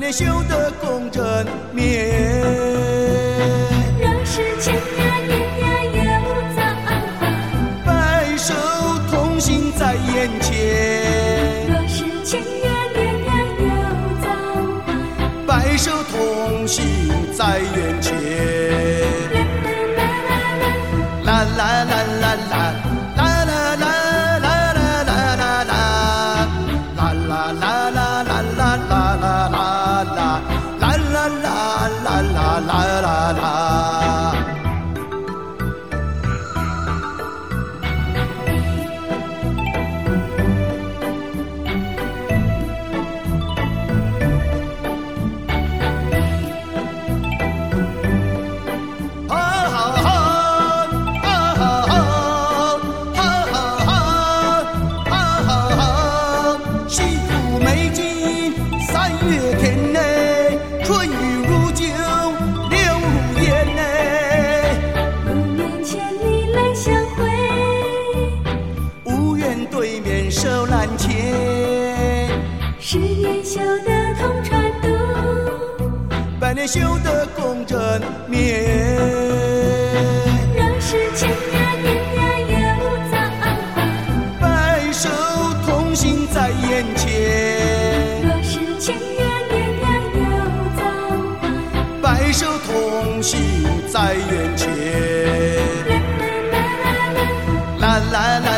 年修得功正绵。 若是千呀年呀又造化， 白首同心在眼前。 若是千呀年呀又造化， 白首同心在眼前。啦啦啦啦啦。手难牵 ，10年修得同船渡 ，100年修得功正绵。 若是千呀年呀又造化， 白首同心在眼前。 若是千呀年呀又造化， 白首同心在眼前。啦啦啦。